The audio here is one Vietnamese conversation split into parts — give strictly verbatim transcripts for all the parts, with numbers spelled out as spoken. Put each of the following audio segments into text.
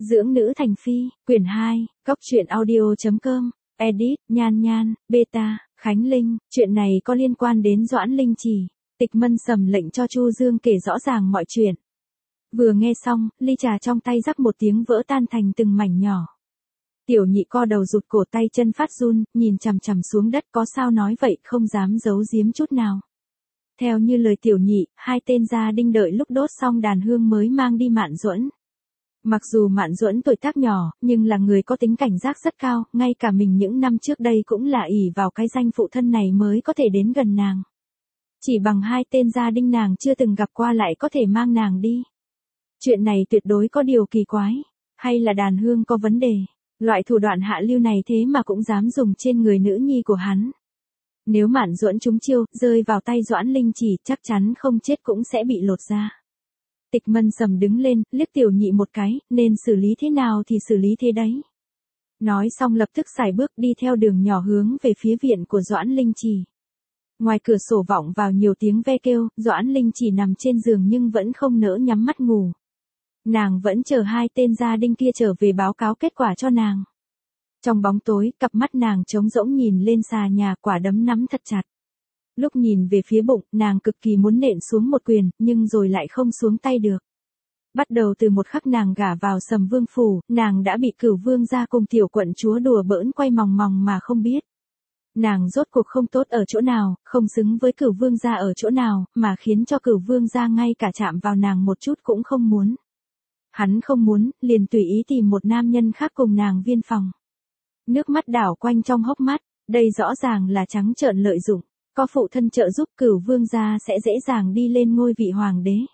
Dưỡng nữ thành phi, quyển hai, góc truyện audio.com, edit, Nhan Nhan, beta, Khánh Linh, chuyện này có liên quan đến Doãn Linh Trì. Tịch Mân sầm lệnh cho Chu Dương kể rõ ràng mọi chuyện. Vừa nghe xong, ly trà trong tay rắc một tiếng vỡ tan thành từng mảnh nhỏ. Tiểu nhị co đầu rụt cổ, tay chân phát run, nhìn chằm chằm xuống đất, có sao nói vậy, không dám giấu giếm chút nào. Theo như lời tiểu nhị, hai tên gia đinh đợi lúc đốt xong đàn hương mới mang đi Mạn Duẫn. Mặc dù Mạn Duẫn tuổi tác nhỏ, nhưng là người có tính cảnh giác rất cao, ngay cả mình những năm trước đây cũng là ỷ vào cái danh phụ thân này mới có thể đến gần nàng. Chỉ bằng hai tên gia đinh nàng chưa từng gặp qua lại có thể mang nàng đi. Chuyện này tuyệt đối có điều kỳ quái, hay là đàn hương có vấn đề, loại thủ đoạn hạ lưu này thế mà cũng dám dùng trên người nữ nhi của hắn. Nếu Mạn Duẫn trúng chiêu, rơi vào tay Doãn Linh Trì, chắc chắn không chết cũng sẽ bị lột da. Tịch Mân sầm đứng lên, liếc tiểu nhị một cái, nên xử lý thế nào thì xử lý thế đấy. Nói xong lập tức xài bước đi theo đường nhỏ hướng về phía viện của Doãn Linh Trì. Ngoài cửa sổ vọng vào nhiều tiếng ve kêu, Doãn Linh Trì nằm trên giường nhưng vẫn không nỡ nhắm mắt ngủ. Nàng vẫn chờ hai tên gia đinh kia trở về báo cáo kết quả cho nàng. Trong bóng tối, cặp mắt nàng trống rỗng nhìn lên xà nhà, quả đấm nắm thật chặt. Lúc nhìn về phía bụng, nàng cực kỳ muốn nện xuống một quyền, nhưng rồi lại không xuống tay được. Bắt đầu từ một khắc nàng gả vào Sầm Vương phủ, nàng đã bị Cửu Vương gia cùng tiểu quận chúa đùa bỡn quay mòng mòng mà không biết. Nàng rốt cuộc không tốt ở chỗ nào, không xứng với Cửu Vương gia ở chỗ nào, mà khiến cho Cửu Vương gia ngay cả chạm vào nàng một chút cũng không muốn. Hắn không muốn, liền tùy ý tìm một nam nhân khác cùng nàng viên phòng. Nước mắt đảo quanh trong hốc mắt, đây rõ ràng là trắng trợn lợi dụng. Có phụ thân trợ giúp, Cửu Vương gia sẽ dễ dàng đi lên ngôi vị hoàng đế.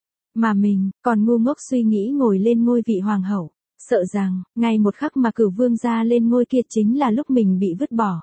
Mà mình, còn ngu ngốc suy nghĩ ngồi lên ngôi vị hoàng hậu, sợ rằng, ngay một khắc mà Cửu Vương gia lên ngôi kia chính là lúc mình bị vứt bỏ.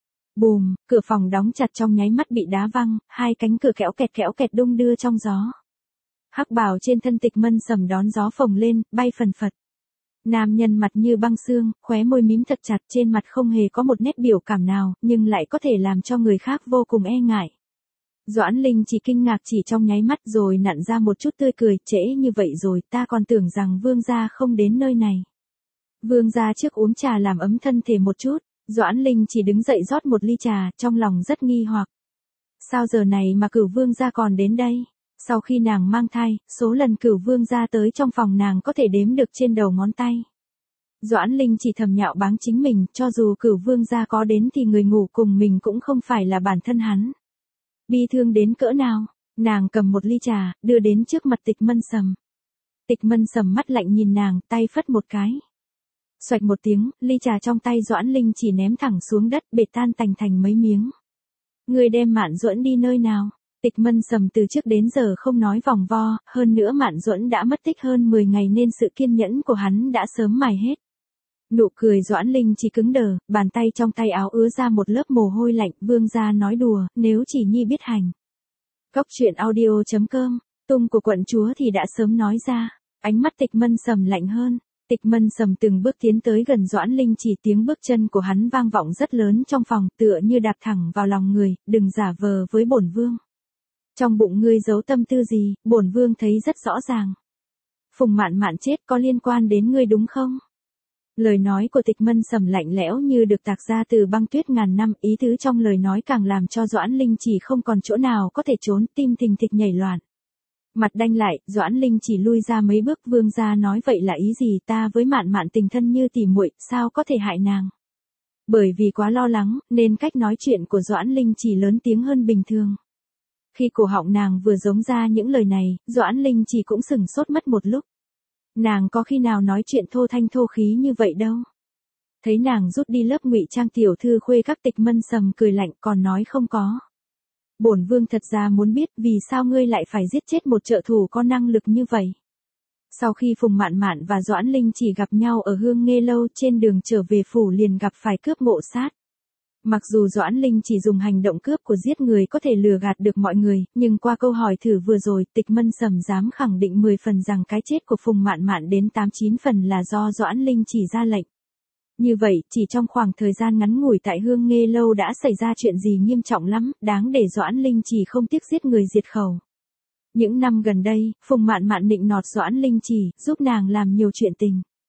Bùm, cửa phòng đóng chặt trong nháy mắt bị đá văng, hai cánh cửa kéo kẹt kéo kẹt đung đưa trong gió. Hắc bào trên thân Tịch Mân sầm đón gió phồng lên, bay phần phật. Nam nhân mặt như băng xương, khóe môi mím thật chặt, trên mặt không hề có một nét biểu cảm nào, nhưng lại có thể làm cho người khác vô cùng e ngại. Doãn Linh chỉ kinh ngạc chỉ trong nháy mắt rồi nặn ra một chút tươi cười, trễ như vậy rồi, ta còn tưởng rằng Vương gia không đến nơi này. Vương gia trước uống trà làm ấm thân thể một chút, Doãn Linh chỉ đứng dậy rót một ly trà, trong lòng rất nghi hoặc. Sao giờ này mà Cửu Vương gia còn đến đây? Sau khi nàng mang thai, số lần Cửu Vương gia tới trong phòng nàng có thể đếm được trên đầu ngón tay. Doãn Linh chỉ thầm nhạo báng chính mình, cho dù Cửu Vương gia có đến thì người ngủ cùng mình cũng không phải là bản thân hắn. Bi thương đến cỡ nào, nàng cầm một ly trà, đưa đến trước mặt Tịch Mân sầm. Tịch Mân sầm mắt lạnh nhìn nàng, tay phất một cái. Xoạch một tiếng, ly trà trong tay Doãn Linh chỉ ném thẳng xuống đất, bệt tan tành thành mấy miếng. Người đem Mạn Duẫn đi nơi nào? Tịch Mân sầm từ trước đến giờ không nói vòng vo, hơn nữa Mạn Duẫn đã mất tích hơn mười ngày nên sự kiên nhẫn của hắn đã sớm mài hết. Nụ cười Doãn Linh chỉ cứng đờ, bàn tay trong tay áo ứa ra một lớp mồ hôi lạnh, Vương gia nói đùa, nếu chỉ nhi biết hành. Góc truyện audio.com, tung của quận chúa thì đã sớm nói ra, ánh mắt Tịch Mân sầm lạnh hơn. Tịch Mân sầm từng bước tiến tới gần Doãn Linh chỉ, tiếng bước chân của hắn vang vọng rất lớn trong phòng, tựa như đạp thẳng vào lòng người, đừng giả vờ với bổn vương. Trong bụng ngươi giấu tâm tư gì, bổn vương thấy rất rõ ràng. Phùng Mạn Mạn chết có liên quan đến ngươi đúng không? Lời nói của Tịch Mân sầm lạnh lẽo như được tạc ra từ băng tuyết ngàn năm, ý tứ trong lời nói càng làm cho Doãn Linh chỉ không còn chỗ nào có thể trốn, tim thình thịch nhảy loạn. Mặt đanh lại, Doãn Linh chỉ lui ra mấy bước, Vương gia nói vậy là ý gì, ta với Mạn Mạn tình thân như tỉ muội, sao có thể hại nàng? Bởi vì quá lo lắng, nên cách nói chuyện của Doãn Linh chỉ lớn tiếng hơn bình thường. Khi cổ họng nàng vừa giống ra những lời này, Doãn Linh chỉ cũng sửng sốt mất một lúc. Nàng có khi nào nói chuyện thô thanh thô khí như vậy đâu. Thấy nàng rút đi lớp ngụy trang tiểu thư khuê các, Tịch Mân sầm cười lạnh, còn nói không có. Bổn vương thật ra muốn biết vì sao ngươi lại phải giết chết một trợ thủ có năng lực như vậy. Sau khi Phùng Mạn Mạn và Doãn Linh chỉ gặp nhau ở Hương Nghê Lâu, trên đường trở về phủ liền gặp phải cướp ngộ sát. Mặc dù Doãn Linh chỉ dùng hành động cướp của giết người có thể lừa gạt được mọi người, nhưng qua câu hỏi thử vừa rồi, Tịch Mân sầm dám khẳng định mười phần rằng cái chết của Phùng Mạn Mạn đến tám chín phần là do Doãn Linh chỉ ra lệnh. Như vậy, chỉ trong khoảng thời gian ngắn ngủi tại Hương Nghê Lâu đã xảy ra chuyện gì nghiêm trọng lắm, đáng để Doãn Linh chỉ không tiếc giết người diệt khẩu. Những năm gần đây, Phùng Mạn Mạn nịnh nọt Doãn Linh chỉ, giúp nàng làm nhiều chuyện tình.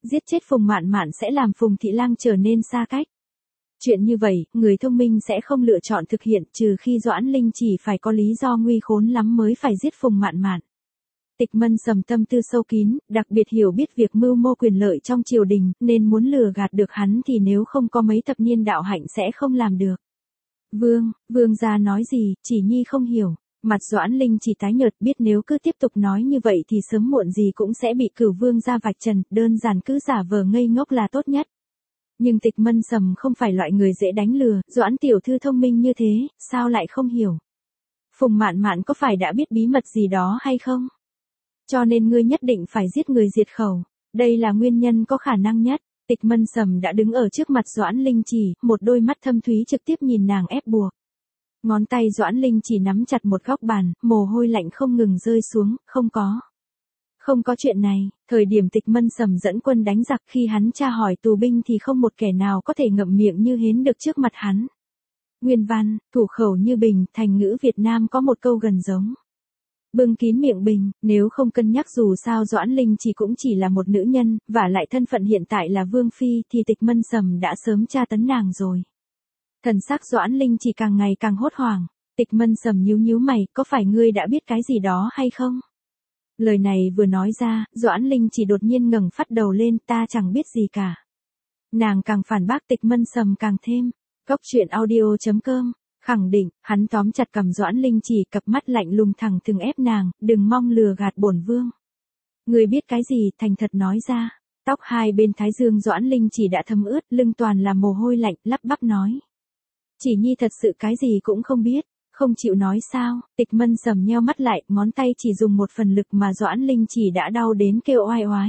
giết chết Phùng Mạn Mạn sẽ làm Phùng Thị Lang trở nên xa cách. Chuyện như vậy, người thông minh sẽ không lựa chọn thực hiện trừ khi Doãn Linh chỉ phải có lý do nguy khốn lắm mới phải giết Phùng Mạn Mạn. Tịch Mân Sầm tâm tư sâu kín, đặc biệt hiểu biết việc mưu mô quyền lợi trong triều đình, nên muốn lừa gạt được hắn thì nếu không có mấy thập niên đạo hạnh sẽ không làm được. Vương, vương gia nói gì, chỉ nhi không hiểu. Mặt Doãn Linh chỉ tái nhợt, biết nếu cứ tiếp tục nói như vậy thì sớm muộn gì cũng sẽ bị Cửu vương gia vạch trần, đơn giản cứ giả vờ ngây ngốc là tốt nhất. Nhưng Tịch Mân Sầm không phải loại người dễ đánh lừa, Doãn tiểu thư thông minh như thế, sao lại không hiểu? Phùng Mạn Mạn có phải đã biết bí mật gì đó hay không? Cho nên ngươi nhất định phải giết người diệt khẩu, đây là nguyên nhân có khả năng nhất. Tịch Mân Sầm đã đứng ở trước mặt Doãn Linh chỉ, một đôi mắt thâm thúy trực tiếp nhìn nàng ép buộc. Ngón tay Doãn Linh chỉ nắm chặt một góc bàn, mồ hôi lạnh không ngừng rơi xuống, không có. Không có chuyện này, thời điểm Tịch Mân Sầm dẫn quân đánh giặc khi hắn tra hỏi tù binh thì không một kẻ nào có thể ngậm miệng như hến được trước mặt hắn. Nguyên văn, thủ khẩu như bình, thành ngữ Việt Nam có một câu gần giống. Bưng kín miệng bình, nếu không cân nhắc dù sao Doãn Linh chỉ cũng chỉ là một nữ nhân, và lại thân phận hiện tại là Vương Phi thì Tịch Mân Sầm đã sớm tra tấn nàng rồi. Thần sắc Doãn Linh chỉ càng ngày càng hốt hoảng, Tịch Mân Sầm nhíu nhíu mày, có phải ngươi đã biết cái gì đó hay không? Lời này vừa nói ra, Doãn Linh chỉ đột nhiên ngẩng phát đầu lên, ta chẳng biết gì cả. Nàng càng phản bác Tịch Mân Sầm càng thêm. Cốc truyện audio chấm com khẳng định, hắn tóm chặt cầm Doãn Linh chỉ, cặp mắt lạnh lùng thẳng thừng ép nàng, đừng mong lừa gạt bổn vương. Người biết cái gì, thành thật nói ra. Tóc hai bên thái dương Doãn Linh chỉ đã thấm ướt, lưng toàn là mồ hôi lạnh, lắp bắp nói. Chỉ nhi thật sự cái gì cũng không biết, không chịu nói sao? Tịch Mân Sầm nheo mắt lại, ngón tay chỉ dùng một phần lực mà Doãn Linh chỉ đã đau đến kêu oai oái.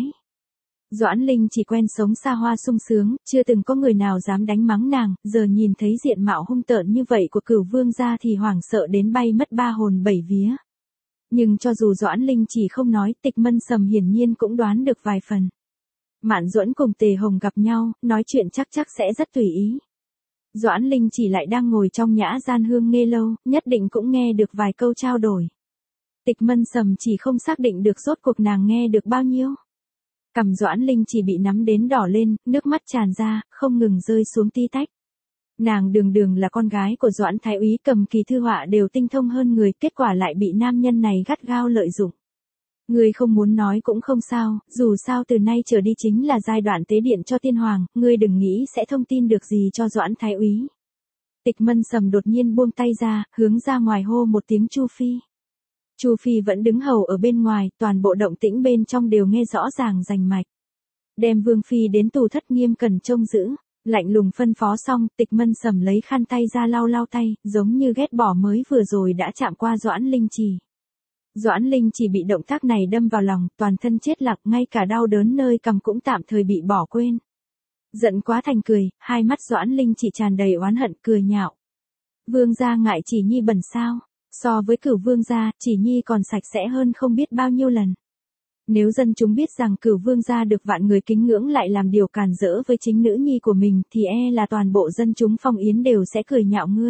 Doãn Linh chỉ quen sống xa hoa sung sướng, chưa từng có người nào dám đánh mắng nàng, giờ nhìn thấy diện mạo hung tợn như vậy của Cửu vương gia thì hoảng sợ đến bay mất ba hồn bảy vía. Nhưng cho dù Doãn Linh chỉ không nói, Tịch Mân Sầm hiển nhiên cũng đoán được vài phần. Mạn Duẫn cùng Tề Hồng gặp nhau, nói chuyện chắc chắc sẽ rất tùy ý. Doãn Linh chỉ lại đang ngồi trong nhã gian hương nghe lâu, nhất định cũng nghe được vài câu trao đổi. Tịch Mân Sầm chỉ không xác định được rốt cuộc nàng nghe được bao nhiêu. Cằm Doãn Linh chỉ bị nắm đến đỏ lên, nước mắt tràn ra, không ngừng rơi xuống tí tách. Nàng đường đường là con gái của Doãn Thái úy, cầm kỳ thư họa đều tinh thông hơn người, kết quả lại bị nam nhân này gắt gao lợi dụng. Ngươi không muốn nói cũng không sao, dù sao từ nay trở đi chính là giai đoạn tế điện cho tiên hoàng, ngươi đừng nghĩ sẽ thông tin được gì cho Doãn Thái úy. Tịch Mân Sầm đột nhiên buông tay ra, hướng ra ngoài hô một tiếng Chu Phi. Chu Phi vẫn đứng hầu ở bên ngoài, toàn bộ động tĩnh bên trong đều nghe rõ ràng rành mạch. Đem Vương Phi đến tù thất nghiêm cẩn trông giữ, lạnh lùng phân phó xong, Tịch Mân Sầm lấy khăn tay ra lau lau tay, giống như ghét bỏ mới vừa rồi đã chạm qua Doãn Linh Trì. Doãn Linh chỉ bị động tác này đâm vào lòng, toàn thân chết lặng, ngay cả đau đớn nơi cằm cũng tạm thời bị bỏ quên. Giận quá thành cười, hai mắt Doãn Linh chỉ tràn đầy oán hận, cười nhạo. Vương gia ngại chỉ nhi bẩn sao? So với Cửu vương gia, chỉ nhi còn sạch sẽ hơn không biết bao nhiêu lần. Nếu dân chúng biết rằng Cửu vương gia được vạn người kính ngưỡng lại làm điều càn rỡ với chính nữ nhi của mình thì e là toàn bộ dân chúng Phong Yến đều sẽ cười nhạo ngươi.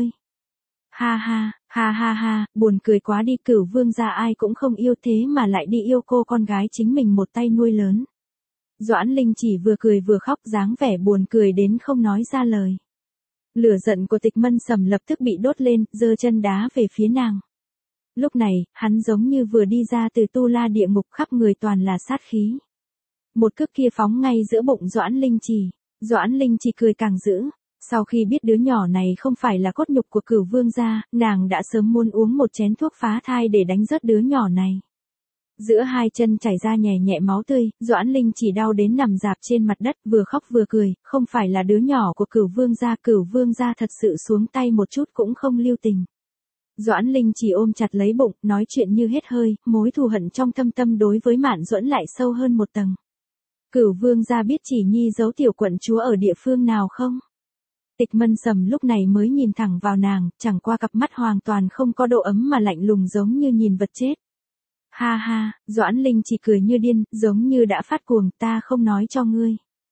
Ha ha, ha ha ha, buồn cười quá đi, Cửu vương gia ai cũng không yêu thế mà lại đi yêu cô con gái chính mình một tay nuôi lớn. Doãn Linh chỉ vừa cười vừa khóc, dáng vẻ buồn cười đến không nói ra lời. Lửa giận của Tịch Mân Sầm lập tức bị đốt lên, giơ chân đá về phía nàng. Lúc này, hắn giống như vừa đi ra từ tu la địa ngục, khắp người toàn là sát khí. Một cước kia phóng ngay giữa bụng Doãn Linh Chỉ. Doãn Linh Chỉ cười càng dữ. Sau khi biết đứa nhỏ này không phải là cốt nhục của Cửu vương gia, nàng đã sớm muốn uống một chén thuốc phá thai để đánh rớt đứa nhỏ này. Giữa hai chân chảy ra nhẹ nhẹ máu tươi, Doãn Linh chỉ đau đến nằm rạp trên mặt đất, vừa khóc vừa cười, không phải là đứa nhỏ của Cửu vương gia, Cửu vương gia thật sự xuống tay một chút cũng không lưu tình. Doãn Linh chỉ ôm chặt lấy bụng, nói chuyện như hết hơi, mối thù hận trong thâm tâm đối với Mạn Duẫn lại sâu hơn một tầng. Cửu vương gia biết chỉ nhi giấu tiểu quận chúa ở địa phương nào không? Tịch Mân Sầm lúc này mới nhìn thẳng vào nàng, chẳng qua cặp mắt hoàn toàn không có độ ấm mà lạnh lùng giống như nhìn vật chết. Ha ha, Doãn Linh chỉ cười như điên, giống như đã phát cuồng, ta không nói cho ngươi.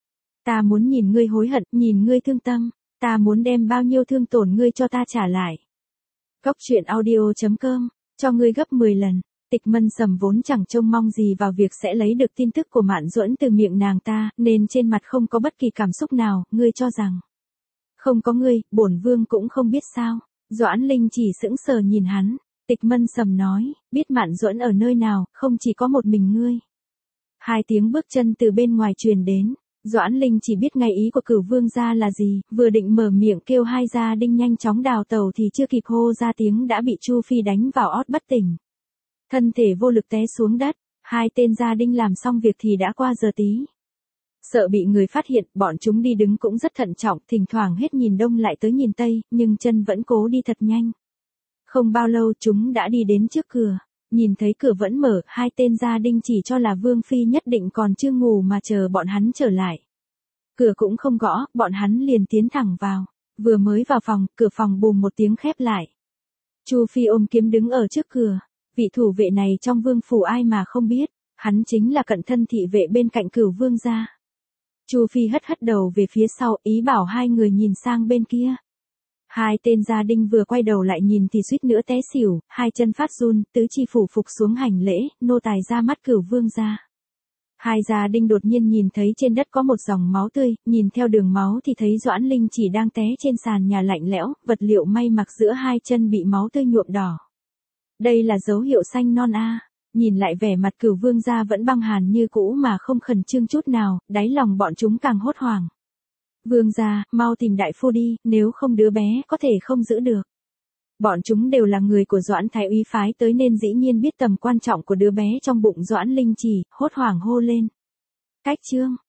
Ta muốn nhìn ngươi hối hận, nhìn ngươi thương tâm, ta muốn đem bao nhiêu thương tổn ngươi cho ta trả lại. Cốc truyện audio chấm com, cho ngươi gấp mười lần. Tịch Mân Sầm vốn chẳng trông mong gì vào việc sẽ lấy được tin tức của Mạn Duẫn từ miệng nàng ta, nên trên mặt không có bất kỳ cảm xúc nào. Ngươi cho rằng không có ngươi, bổn vương cũng không biết sao? Doãn Linh chỉ sững sờ nhìn hắn. Tịch Mân Sầm nói, biết Mạn Duẫn ở nơi nào, không chỉ có một mình ngươi. Hai tiếng bước chân từ bên ngoài truyền đến. Doãn Linh chỉ biết ngay ý của Cửu Vương gia là gì, vừa định mở miệng kêu hai gia đinh nhanh chóng đào tàu thì chưa kịp hô ra tiếng đã bị Chu Phi đánh vào ót bất tỉnh. Thân thể vô lực té xuống đất, hai tên gia đinh làm xong việc thì đã qua giờ tí. Sợ bị người phát hiện, bọn chúng đi đứng cũng rất thận trọng, thỉnh thoảng hết nhìn đông lại tới nhìn tây, nhưng chân vẫn cố đi thật nhanh. Không bao lâu chúng đã đi đến trước cửa. Nhìn thấy cửa vẫn mở, hai tên gia đinh chỉ cho là Vương Phi nhất định còn chưa ngủ mà chờ bọn hắn trở lại. Cửa cũng không gõ, bọn hắn liền tiến thẳng vào. Vừa mới vào phòng, cửa phòng bùm một tiếng khép lại. Chu Phi ôm kiếm đứng ở trước cửa. Vị thủ vệ này trong vương phủ ai mà không biết, hắn chính là cận thân thị vệ bên cạnh Cửu Vương gia. Chu Phi hất hất đầu về phía sau, ý bảo hai người nhìn sang bên kia. Hai tên gia đinh vừa quay đầu lại nhìn thì suýt nữa té xỉu, hai chân phát run, tứ chi phủ phục xuống hành lễ, nô tài ra mắt Cửu Vương gia. Hai gia đinh đột nhiên nhìn thấy trên đất có một dòng máu tươi, nhìn theo đường máu thì thấy Doãn Linh chỉ đang té trên sàn nhà lạnh lẽo, vật liệu may mặc giữa hai chân bị máu tươi nhuộm đỏ. Đây là dấu hiệu xanh non a. Nhìn lại vẻ mặt Cửu Vương gia vẫn băng hàn như cũ mà không khẩn trương chút nào, đáy lòng bọn chúng càng hốt hoảng. Vương gia, mau tìm đại phu đi, nếu không đứa bé có thể không giữ được. Bọn chúng đều là người của Doãn Thái úy phái tới nên dĩ nhiên biết tầm quan trọng của đứa bé trong bụng Doãn Linh chỉ, hốt hoảng hô lên. Cách chương